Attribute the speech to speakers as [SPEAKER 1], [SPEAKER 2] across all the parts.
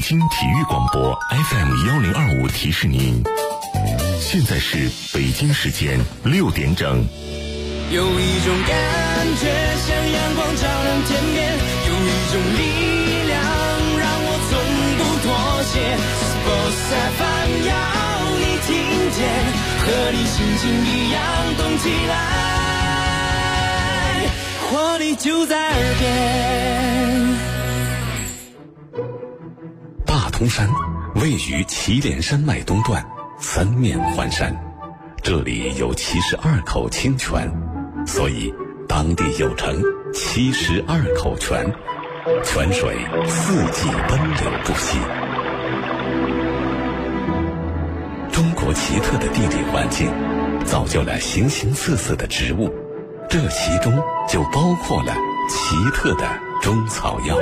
[SPEAKER 1] 京体育广播 FM1025提示您，现在是北京时间6点整。
[SPEAKER 2] 有一种感觉像阳光照亮天边，有一种力量让我从不妥协。Sports FM 要你听见，和你心情一样动起来，活力就在耳边。
[SPEAKER 3] 大通山位于祁连山脉东段，三面环山，这里有72口清泉，所以当地又称72口泉，泉水四季奔流不息。中国奇特的地理环境造就了形形色色的植物，这其中就包括了奇特的中草药。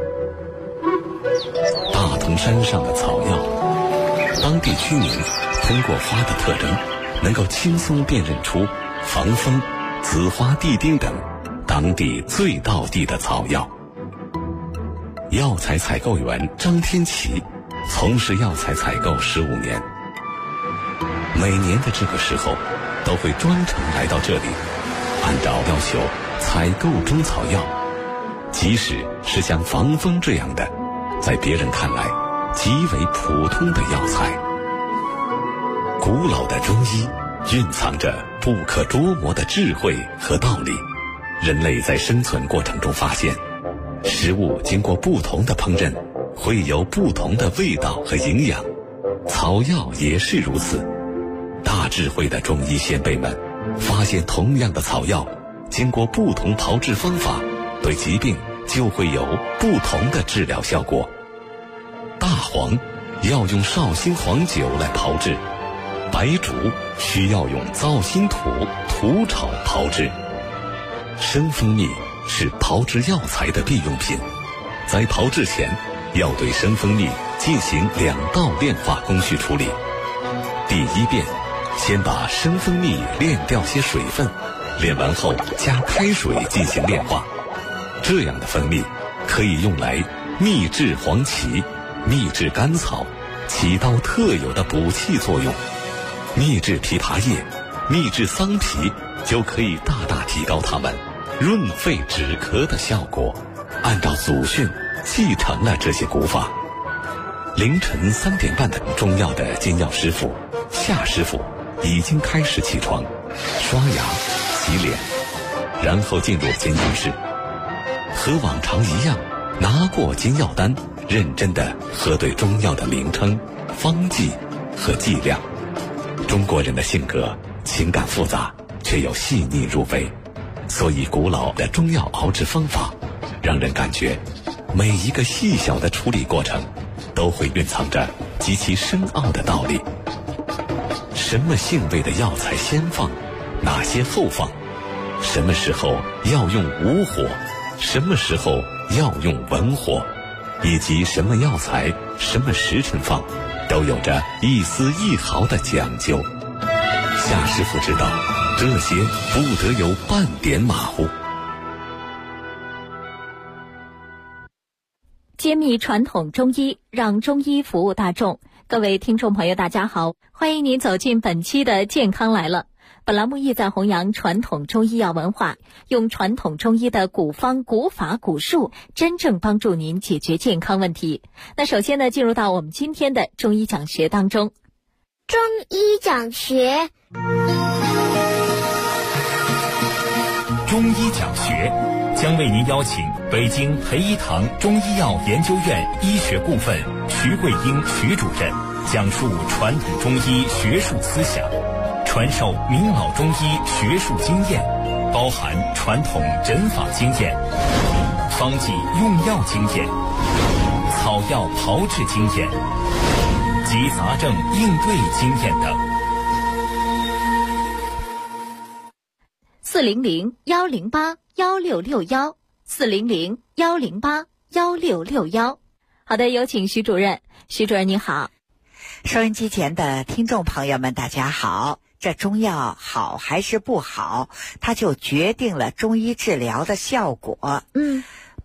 [SPEAKER 3] 大同山上的草药，当地居民通过花的特征，能够轻松辨认出防风、紫花地丁等当地最道地的草药。药材采购员张天琪从事药材采购15年，每年的这个时候都会专程来到这里，按照要求采购中草药，即使是像防风这样的在别人看来极为普通的药材。古老的中医蕴藏着不可捉摸的智慧和道理。人类在生存过程中发现，食物经过不同的烹饪会有不同的味道和营养，草药也是如此。大智慧的中医先辈们发现，同样的草药经过不同炮制方法，对疾病就会有不同的治疗效果。大黄要用绍兴黄酒来炮制，白术需要用皂辛土炒炮制。生蜂蜜是炮制药材的必用品，在炮制前要对生蜂蜜进行2道炼化工序处理。第一遍，先把生蜂蜜炼掉些水分，炼完后加开水进行炼化。这样的蜂蜜可以用来秘制黄芪、秘制甘草，起到特有的补气作用。秘制枇杷叶、秘制桑皮就可以大大提高它们润肺止咳的效果。按照祖训继承了这些古法。凌晨3点半的中药的煎药师傅夏师傅已经开始起床，刷牙洗脸，然后进入煎药室，和往常一样拿过煎药单，认真地核对中药的名称、方剂和剂量。中国人的性格情感复杂，却又细腻入微，所以古老的中药熬制方法让人感觉每一个细小的处理过程都会蕴藏着极其深奥的道理。什么性味的药材先放，哪些后放，什么时候要用武火，什么时候要用文火，以及什么药材什么时辰放，都有着一丝一毫的讲究。夏师傅知道，这些不得有半点马虎。
[SPEAKER 4] 揭秘传统中医，让中医服务大众。各位听众朋友大家好，欢迎您走进本期的健康来了。本栏目意在弘扬传统中医药文化，用传统中医的古方、古法、古术，真正帮助您解决健康问题。那首先呢，进入到我们今天的中医讲学当中。
[SPEAKER 5] 中医讲学，
[SPEAKER 6] 中医讲学将为您邀请北京培一堂中医药研究院医学部分徐桂英徐主任讲述传统中医学术思想，传授名老中医学术经验，包含传统诊法经验、方剂用药经验、草药炮制经验及杂症应对经验等。
[SPEAKER 4] 400-108-1661，400-108-1661。好的，有请徐主任。徐主任你好。
[SPEAKER 7] 收音机前的听众朋友们大家好。这中药好还是不好，它就决定了中医治疗的效果。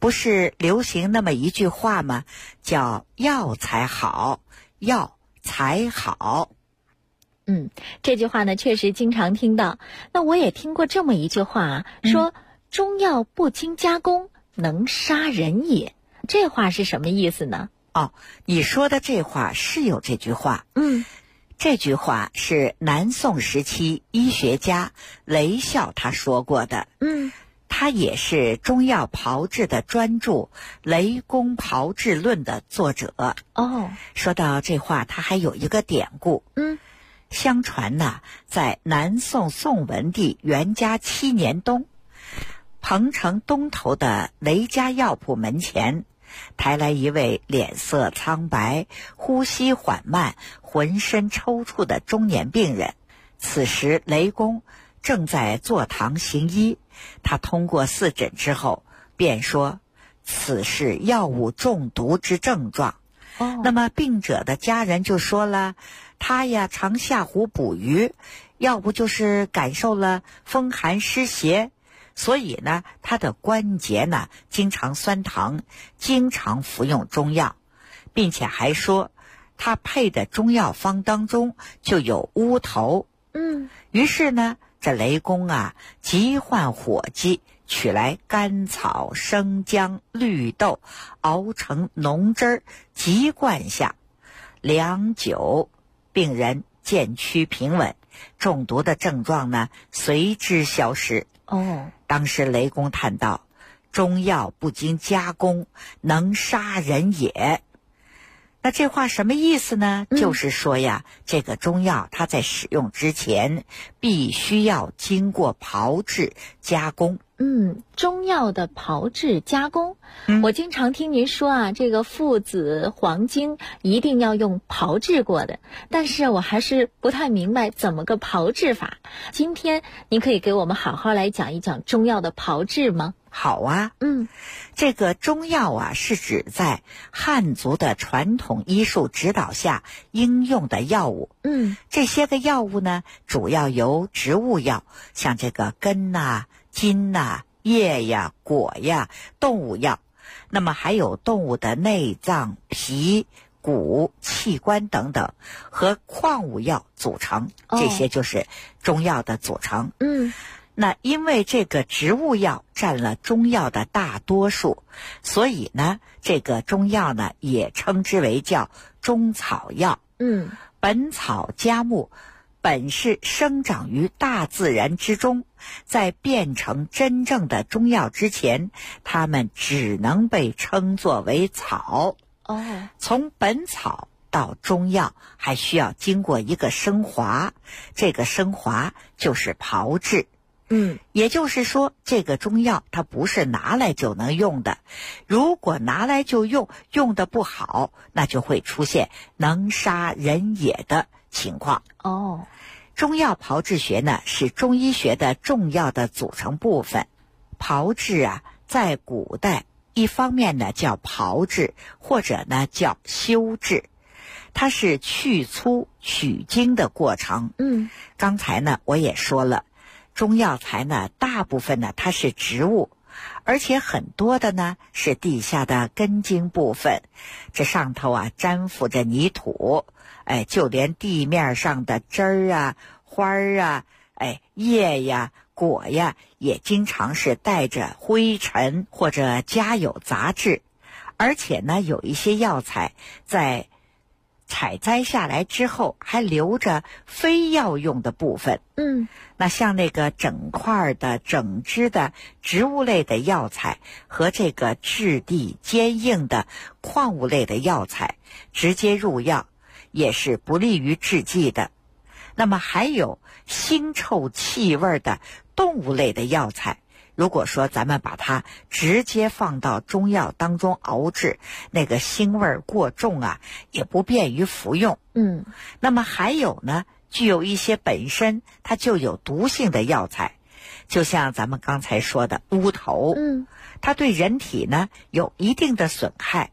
[SPEAKER 7] 不是流行那么一句话吗？叫药才好，药才好。
[SPEAKER 4] 这句话呢确实经常听到。那我也听过这么一句话啊，说中药不经加工，能杀人也。这话是什么意思呢？
[SPEAKER 7] 你说的这话是有这句话。这句话是南宋时期医学家雷孝他说过的。他也是中药炮制的专著《雷公炮制论》的作者。说到这话，他还有一个典故。相传呢，在南宋宋文帝元嘉7年冬，彭城东头的雷家药铺门前，抬来一位脸色苍白、呼吸缓慢、浑身抽搐的中年病人。此时雷公正在坐堂行医，他通过4诊之后，便说此是药物中毒之症状。那么病者的家人就说了，他呀常下湖捕鱼，要不就是感受了风寒湿邪，所以呢他的关节呢经常酸疼，经常服用中药，并且还说他配的中药方当中就有乌头。于是呢这雷公啊急唤伙计，取来甘草、生姜、绿豆，熬成浓汁儿，急灌下。良久，病人渐趋平稳，中毒的症状呢随之消失。当时雷公叹道：中药不经加工，能杀人也。那这话什么意思呢？就是说呀，这个中药它在使用之前必须要经过炮制加工。
[SPEAKER 4] 中药的炮制加工，我经常听您说啊，这个附子、黄精一定要用炮制过的，但是我还是不太明白怎么个炮制法。今天您可以给我们好好来讲一讲中药的炮制吗？
[SPEAKER 7] 好啊。这个中药啊是指在汉族的传统医术指导下应用的药物。这些个药物呢主要由植物药，像这个根呐、茎呐、叶呀、果呀，动物药，那么还有动物的内脏、皮、骨、器官等等，和矿物药组成。这些就是中药的组成。那因为这个植物药占了中药的大多数，所以呢这个中药呢也称之为叫中草药。本草家木本是生长于大自然之中，在变成真正的中药之前，它们只能被称作为草。从本草到中药还需要经过一个升华，这个升华就是炮制。也就是说，这个中药它不是拿来就能用的，如果拿来就用，用得不好，那就会出现能杀人也的情况。中药炮制学呢是中医学的重要的组成部分。炮制啊在古代一方面呢叫炮制，或者呢叫修制，它是去粗取精的过程。刚才呢我也说了，中药材呢大部分呢它是植物，而且很多的呢是地下的根茎部分，这上头啊粘附着泥土，就连地面上的枝儿啊、花儿啊、叶呀、果呀，也经常是带着灰尘或者加有杂质。而且呢有一些药材在采摘下来之后还留着非药用的部分。那像那个整块的整枝的植物类的药材和这个质地坚硬的矿物类的药材直接入药也是不利于制剂的。那么还有腥臭气味的动物类的药材，如果说咱们把它直接放到中药当中熬制，那个腥味过重啊，也不便于服用。那么还有呢，具有一些本身它就有毒性的药材，就像咱们刚才说的乌头，它对人体呢有一定的损害，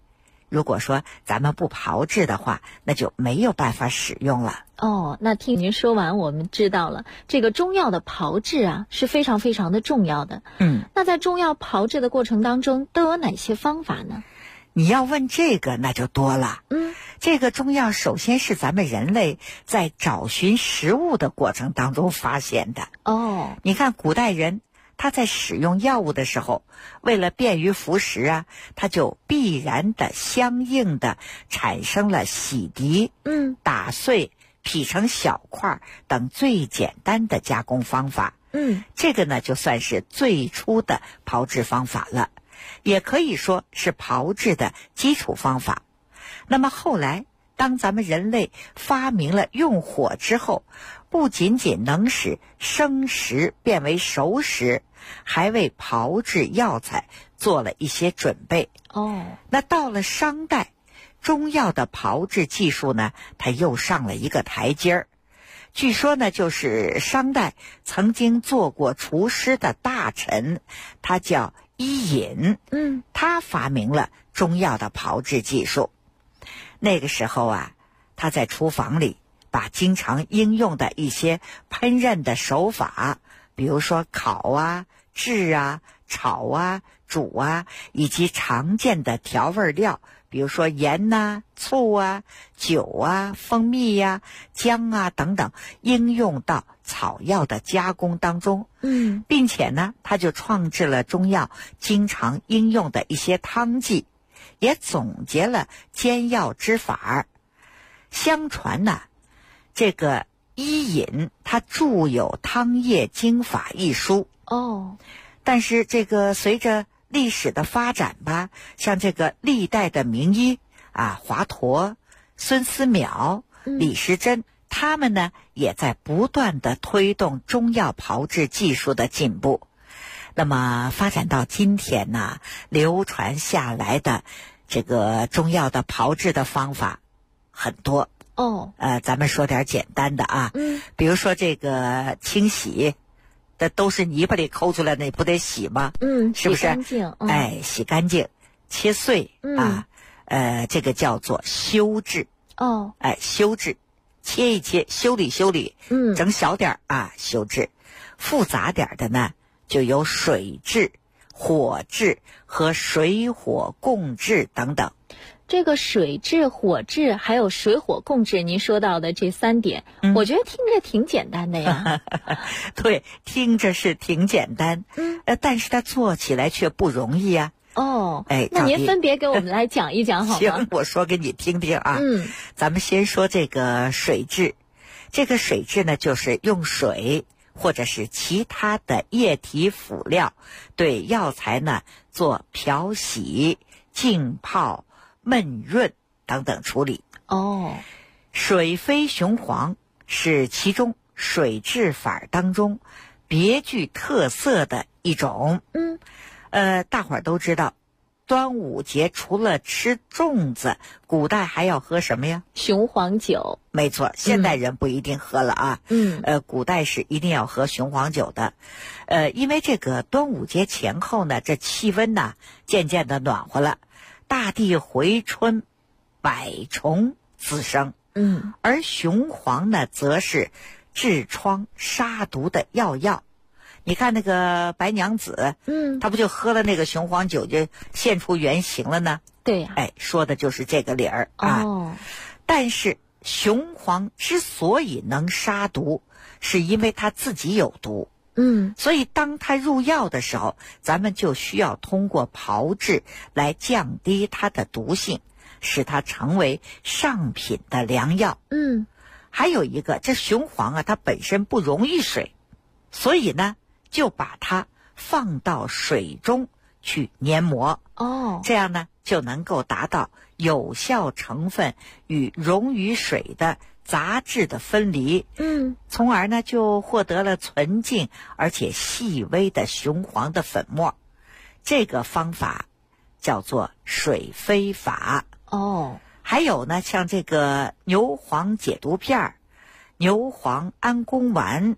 [SPEAKER 7] 如果说咱们不炮制的话，那就没有办法使用了。
[SPEAKER 4] 那听您说完，我们知道了这个中药的炮制啊是非常非常的重要的。那在中药炮制的过程当中都有哪些方法呢？
[SPEAKER 7] 你要问这个那就多了。这个中药首先是咱们人类在找寻食物的过程当中发现的。你看古代人他在使用药物的时候，为了便于服食啊，他就必然的相应的产生了洗涤、打碎、劈成小块等最简单的加工方法。这个呢就算是最初的炮制方法了，也可以说是炮制的基础方法。那么后来当咱们人类发明了用火之后，不仅仅能使生食变为熟食，还为炮制药材做了一些准备。那到了商代，中药的炮制技术呢，它又上了一个台阶儿。据说呢，就是商代曾经做过厨师的大臣，他叫伊尹，他发明了中药的炮制技术。那个时候啊，他在厨房里把经常应用的一些烹饪的手法，比如说烤啊、制啊、炒啊、煮啊，以及常见的调味料，比如说盐啊、醋啊、酒啊、蜂蜜呀、姜啊等等，应用到草药的加工当中。并且呢，他就创制了中药经常应用的一些汤剂，也总结了煎药之法。相传呢，这个伊尹他著有《汤液经法》一书。但是这个随着历史的发展吧，像这个历代的名医华佗、孙思邈、李时珍，他们呢也在不断的推动中药炮制技术的进步。那么发展到今天呢，流传下来的这个中药的炮制的方法很多。咱们说点简单的啊。比如说这个清洗，这都是泥巴里抠出来的，你不得洗吗？是不是？
[SPEAKER 4] 洗干净。
[SPEAKER 7] 洗干净，切碎这个叫做修制。修制，切一切，修理修理，整小点修制。复杂点的呢，就有水制、火制和水火共治等等。
[SPEAKER 4] 这个水制、火制还有水火共治，您说到的这3点，我觉得听着挺简单的呀。
[SPEAKER 7] 对，听着是挺简单，但是它做起来却不容易啊。
[SPEAKER 4] 那您分别给我们来讲一讲好吗？
[SPEAKER 7] 行，我说给你听听啊。咱们先说这个水制。这个水制呢，就是用水或者是其他的液体辅料对药材呢做漂洗、浸泡、焖润等等处理。水飞雄黄是其中水制法当中别具特色的一种。大伙儿都知道，端午节除了吃粽子，古代还要喝什么呀？
[SPEAKER 4] 雄黄酒。
[SPEAKER 7] 没错，现代人不一定喝了啊。古代是一定要喝雄黄酒的。因为这个端午节前后呢，这气温呢渐渐的暖和了，大地回春，百虫滋生。而雄黄呢，则是治疮杀毒的药。你看那个白娘子，她不就喝了那个雄黄酒就现出原形了呢？
[SPEAKER 4] 对呀。
[SPEAKER 7] 说的就是这个理儿啊。但是雄黄之所以能杀毒，是因为它自己有毒。所以当它入药的时候，咱们就需要通过炮制来降低它的毒性，使它成为上品的良药。还有一个，这雄黄啊，它本身不溶于水，所以呢就把它放到水中去研磨。这样呢就能够达到有效成分与溶于水的杂质的分离。从而呢就获得了纯净而且细微的雄黄的粉末。这个方法叫做水飞法。还有呢，像这个牛黄解毒片、牛黄安宫丸、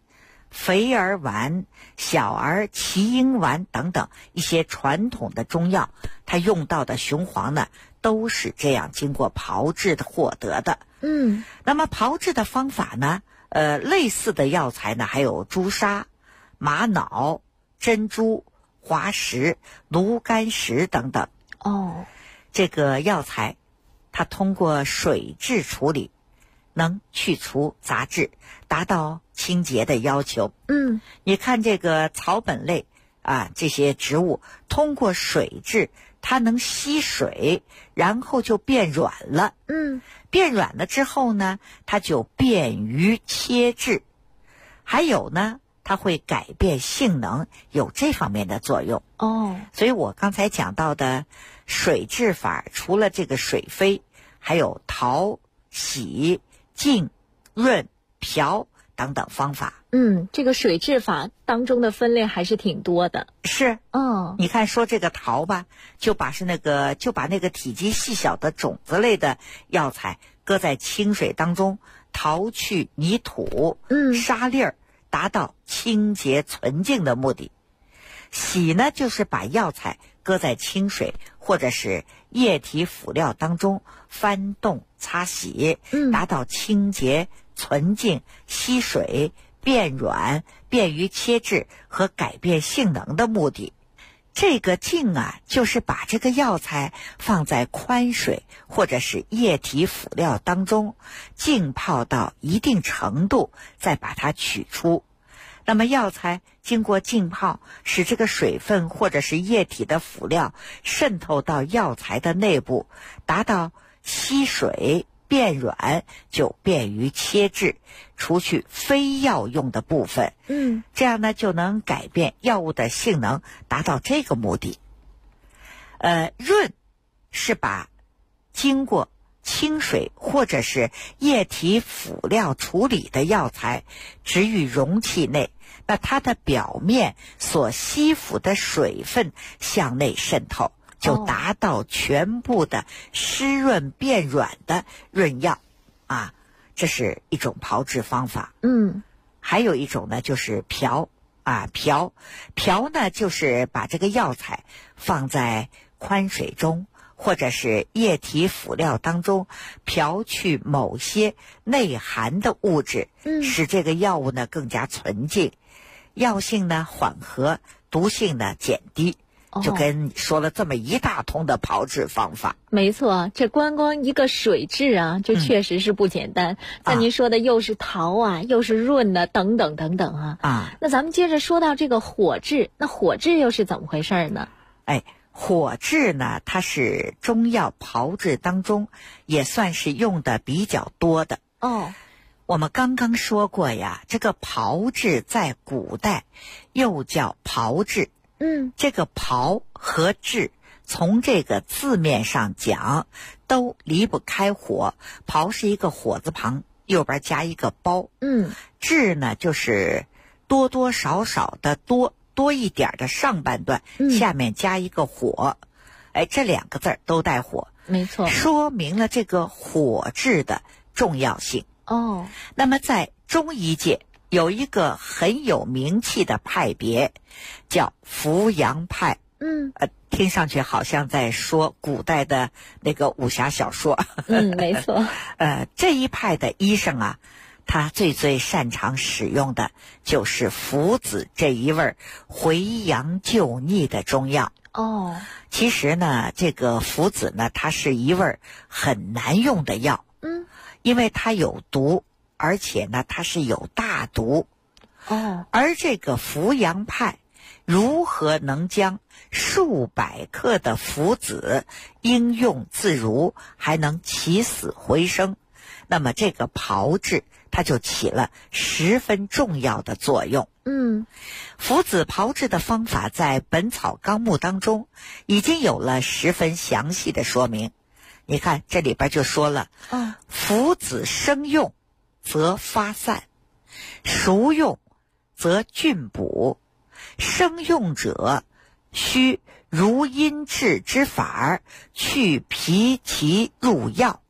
[SPEAKER 7] 肥儿丸、小儿奇英丸等等一些传统的中药，它用到的雄黄呢，都是这样经过炮制的获得的。那么炮制的方法呢，类似的药材呢，还有朱砂、玛瑙、珍珠、滑石、炉甘石等等。这个药材它通过水质处理，能去除杂质，达到清洁的要求。你看这个草本类啊，这些植物通过水质，它能吸水，然后就变软了。变软了之后呢，它就便于切制。还有呢，它会改变性能，有这方面的作用。所以我刚才讲到的水制法，除了这个水飞，还有淘、洗、浸、润、漂等等方法。
[SPEAKER 4] 这个水制法当中的分类还是挺多的。
[SPEAKER 7] 是。你看说这个淘吧，就把那个体积细小的种子类的药材搁在清水当中，淘去泥土、沙粒儿，达到清洁纯净的目的。洗呢，就是把药材搁在清水或者是液体辅料当中翻动擦洗，达到清洁纯净、吸水、变软、便于切制和改变性能的目的。这个浸啊，就是把这个药材放在宽水或者是液体辅料当中，浸泡到一定程度，再把它取出。那么药材经过浸泡，使这个水分或者是液体的辅料渗透到药材的内部，达到吸水变软，就便于切制，除去非药用的部分。这样呢，就能改变药物的性能，达到这个目的。润是把经过清水或者是液体辅料处理的药材置于容器内，那它的表面所吸附的水分向内渗透，就达到全部的湿润变软的润药啊。这是一种炮制方法。还有一种呢，就是漂啊。漂呢，就是把这个药材放在宽水中或者是液体辅料当中，漂去某些内含的物质，使这个药物呢更加纯净，药性呢缓和，毒性呢减低。就跟你说了这么一大通的炮制方法。
[SPEAKER 4] 没错，这光一个水质啊，就确实是不简单。像您说的，又是淘啊，又是润的，等等等等啊。那咱们接着说到这个火制，那火制又是怎么回事呢？
[SPEAKER 7] 火制呢，它是中药炮制当中也算是用的比较多的。我们刚刚说过呀，这个炮制在古代又叫炮制。这个炮和制从这个字面上讲都离不开火。炮是一个火字旁，右边加一个包。制呢，就是多多少少的多一点的上半段，下面加一个火。这两个字都带火。
[SPEAKER 4] 没错，
[SPEAKER 7] 说明了这个火制的重要性。那么在中医界有一个很有名气的派别，叫扶阳派。听上去好像在说古代的那个武侠小说。
[SPEAKER 4] 没错。
[SPEAKER 7] 这一派的医生啊，他最擅长使用的就是附子这一味回阳救逆的中药。其实呢，这个附子呢，它是一味很难用的药。因为它有毒，而且呢，它是有大毒。而这个扶阳派如何能将数百克的附子应用自如，还能起死回生？那么这个炮制它就起了十分重要的作用。附子炮制的方法在《本草纲目》当中已经有了十分详细的说明。你看这里边就说了，附子生用则发散，熟用则菌补。生用者需如阴制之法，去皮其入药，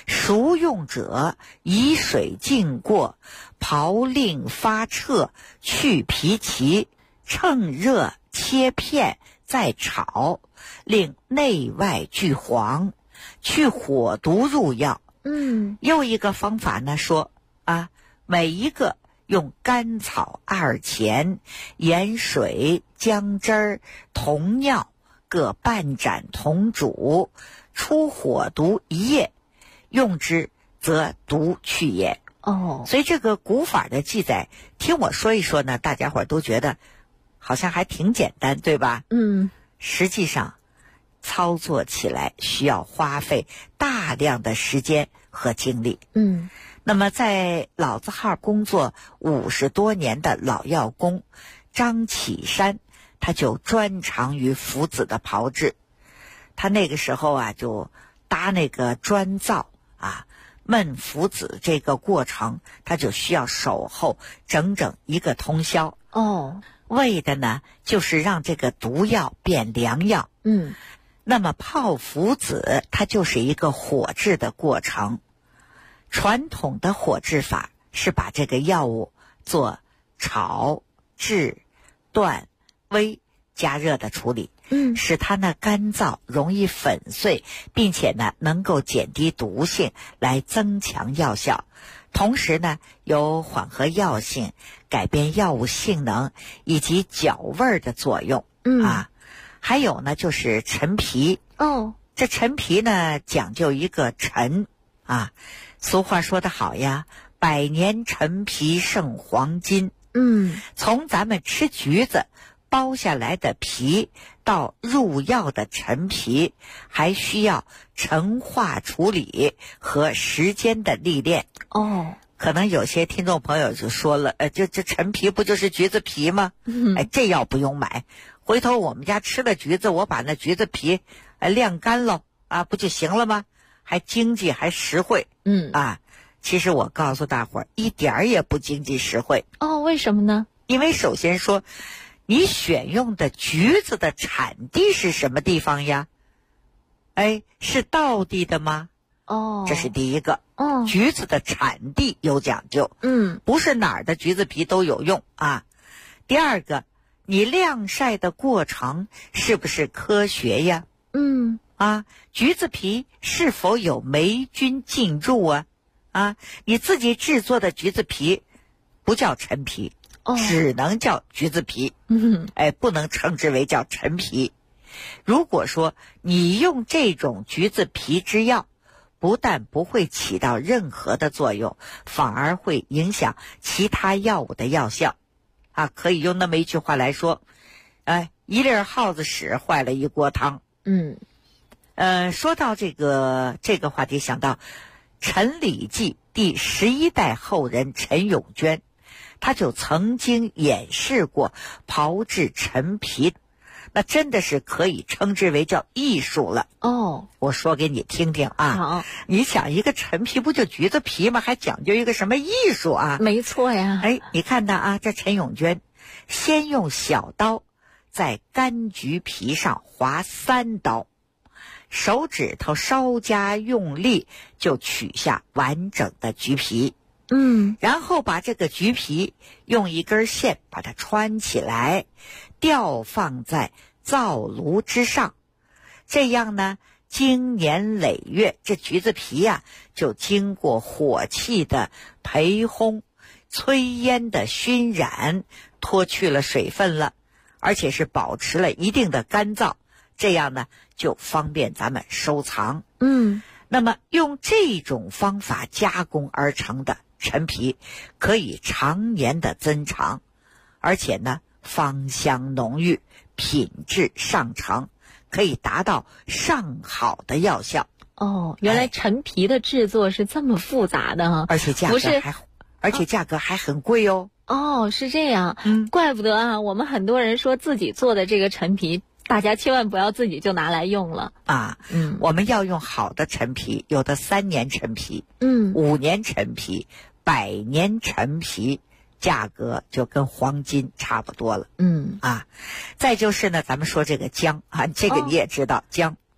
[SPEAKER 7] 熟用者以水浸过，刨令发彻，去皮其，趁热切片，再炒，令内外俱黄，去火毒入药。又一个方法呢，说每一个用甘草2钱，盐水、姜汁儿、同尿各半盏同煮，出火毒1夜，用之则毒去也。所以这个古法的记载，听我说一说呢，大家伙都觉得好像还挺简单，对吧？实际上操作起来需要花费大量的时间和精力。那么在老字号工作50多年的老药工张启山，他就专长于附子的炮制。他那个时候就搭那个砖灶焖附子，这个过程他就需要守候整整1个通宵。为的呢就是让这个毒药变良药。那么泡附子它就是一个火制的过程。传统的火制法是把这个药物做炒、制、断、煨、加热的处理，使它呢干燥，容易粉碎，并且呢能够减低毒性，来增强药效。同时呢有缓和药性、改变药物性能以及搅味儿的作用。还有呢就是陈皮。这陈皮呢讲究一个陈俗话说得好呀，100年陈皮胜黄金。从咱们吃橘子剥下来的皮到入药的陈皮，还需要陈化处理和时间的历练。可能有些听众朋友就说了，这陈皮不就是橘子皮吗？这药不用买，回头我们家吃了橘子，我把那橘子皮晾干了不就行了吗？还经济还实惠。其实我告诉大伙儿，一点儿也不经济实惠。
[SPEAKER 4] 为什么呢？
[SPEAKER 7] 因为首先说，你选用的橘子的产地是什么地方呀？是道地的吗？这是第一个。橘子的产地有讲究。不是哪儿的橘子皮都有用第二个，你晾晒的过程是不是科学呀？橘子皮是否有霉菌进入你自己制作的橘子皮不叫陈皮，只能叫橘子皮。不能称之为叫陈皮。如果说你用这种橘子皮制药，不但不会起到任何的作用，反而会影响其他药物的药效可以用那么一句话来说，一粒耗子屎坏了一锅汤。说到这个话题，想到陈李济第11代后人陈永娟，他就曾经演示过炮制陈皮，那真的是可以称之为叫艺术了。我说给你听听
[SPEAKER 4] 好，
[SPEAKER 7] 你想一个陈皮不就橘子皮吗？还讲究一个什么艺术
[SPEAKER 4] 没错呀。
[SPEAKER 7] 你看到这陈永娟先用小刀在柑橘皮上划3刀，手指头稍加用力就取下完整的橘皮。然后把这个橘皮用一根线把它穿起来，吊放在灶炉之上。这样呢，经年累月，这橘子皮就经过火气的焙烘、炊烟的熏染，脱去了水分了，而且是保持了一定的干燥，这样呢就方便咱们收藏。那么用这种方法加工而成的陈皮可以常年的增长，而且呢芳香浓郁，品质上乘，可以达到上好的药效。
[SPEAKER 4] 原来陈皮的制作是这么复杂的
[SPEAKER 7] 而且价格还很贵
[SPEAKER 4] 是这样。怪不得我们很多人说自己做的这个陈皮，大家千万不要自己就拿来用了
[SPEAKER 7] 我们要用好的陈皮，有的3年陈皮，5年陈皮，100年陈皮，价格就跟黄金差不多了。再就是呢，咱们说这个姜这个你也知道，姜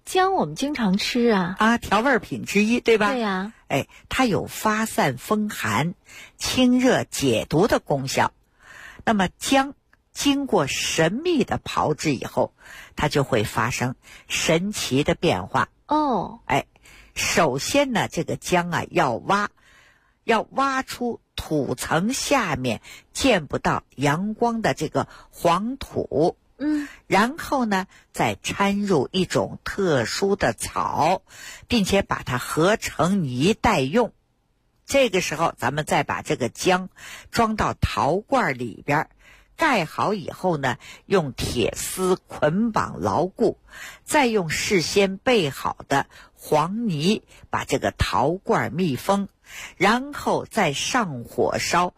[SPEAKER 4] 姜我们经常吃啊，
[SPEAKER 7] 调味品之一，对吧？
[SPEAKER 4] 对呀。
[SPEAKER 7] 它有发散风寒、清热解毒的功效。那么姜经过神秘的炮制以后，它就会发生神奇的变化。首先呢，这个姜要挖出土层下面见不到阳光的这个黄土。然后呢，再掺入一种特殊的草，并且把它合成泥待用。这个时候，咱们再把这个姜装到陶罐里边，盖好以后呢，用铁丝捆绑牢固，再用事先备好的黄泥把这个陶罐密封，然后再上火烧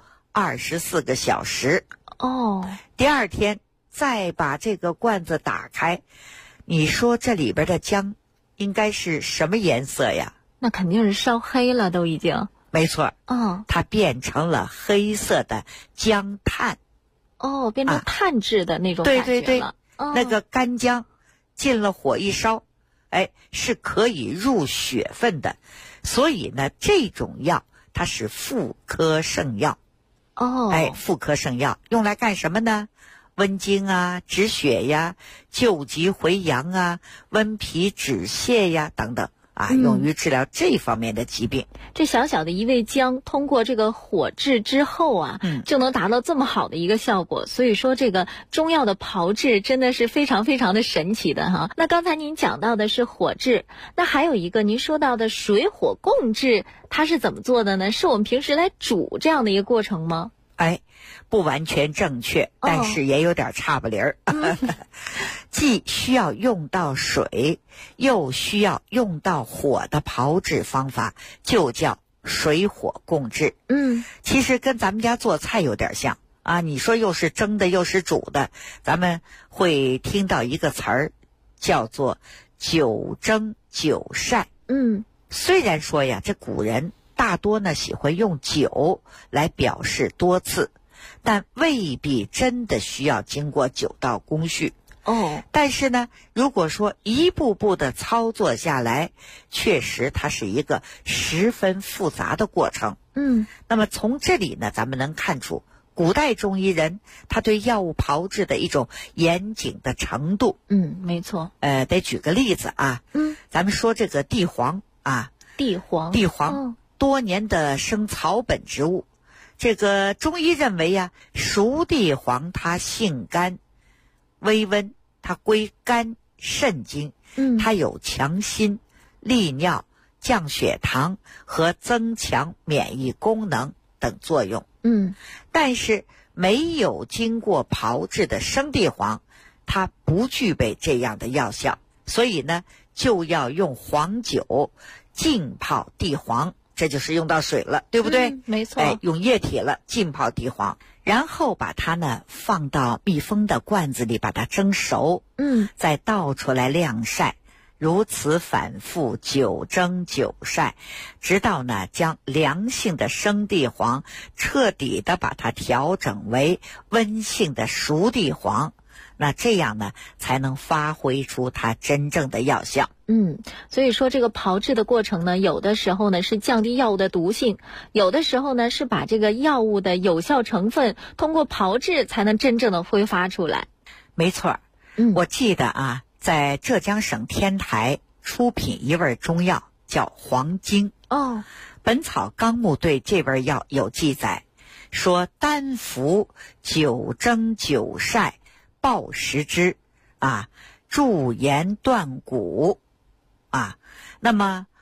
[SPEAKER 7] 24个小时。第二天再把这个罐子打开，你说这里边的姜应该是什么颜色呀？
[SPEAKER 4] 那肯定是烧黑了，都已经。
[SPEAKER 7] 没错。它变成了黑色的姜炭。
[SPEAKER 4] 变成炭质的那种感觉了。对对对。
[SPEAKER 7] 那个干姜进了火一烧，是可以入血分的。所以呢，这种药它是妇科圣药。妇科圣药用来干什么呢？温经啊，止血呀，救急回阳啊，温脾止泻呀等等用于治疗这方面的疾病。
[SPEAKER 4] 这小小的一味姜，通过这个火制之后就能达到这么好的一个效果。所以说，这个中药的炮制真的是非常非常的神奇的哈。那刚才您讲到的是火制，那还有一个您说到的水火共治，它是怎么做的呢？是我们平时来煮这样的一个过程吗？
[SPEAKER 7] 不完全正确，但是也有点差不离儿。既需要用到水，又需要用到火的炮制方法，就叫水火共治。其实跟咱们家做菜有点像你说又是蒸的又是煮的，咱们会听到一个词儿叫做九蒸九晒。虽然说呀，这古人大多呢喜欢用酒来表示多次，但未必真的需要经过9道工序。但是呢，如果说一步步的操作下来，确实它是一个十分复杂的过程。那么从这里呢，咱们能看出古代中医人他对药物炮制的一种严谨的程度。
[SPEAKER 4] 没错。
[SPEAKER 7] 得举个例子咱们说这个地黄
[SPEAKER 4] 地黄
[SPEAKER 7] 多年的生草本植物。这个中医认为熟地黄它性甘微温，它归肝肾经，它有强心、利尿、降血糖和增强免疫功能等作用。但是没有经过炮制的生地黄，它不具备这样的药效，所以呢，就要用黄酒浸泡地黄，这就是用到水了，对不对？
[SPEAKER 4] 没错。
[SPEAKER 7] 用液体了，浸泡地黄，然后把它呢放到密封的罐子里，把它蒸熟，再倒出来晾晒，如此反复9蒸9晒，直到呢将凉性的生地黄彻底的把它调整为温性的熟地黄。那这样呢，才能发挥出它真正的药效。
[SPEAKER 4] 所以说这个炮制的过程呢，有的时候呢是降低药物的毒性，有的时候呢是把这个药物的有效成分通过炮制才能真正的挥发出来。
[SPEAKER 7] 没错。我记得在浙江省天台出品一味中药叫黄精。本草纲目对这味药有记载，说单服9蒸9晒暴食之助炎断骨那么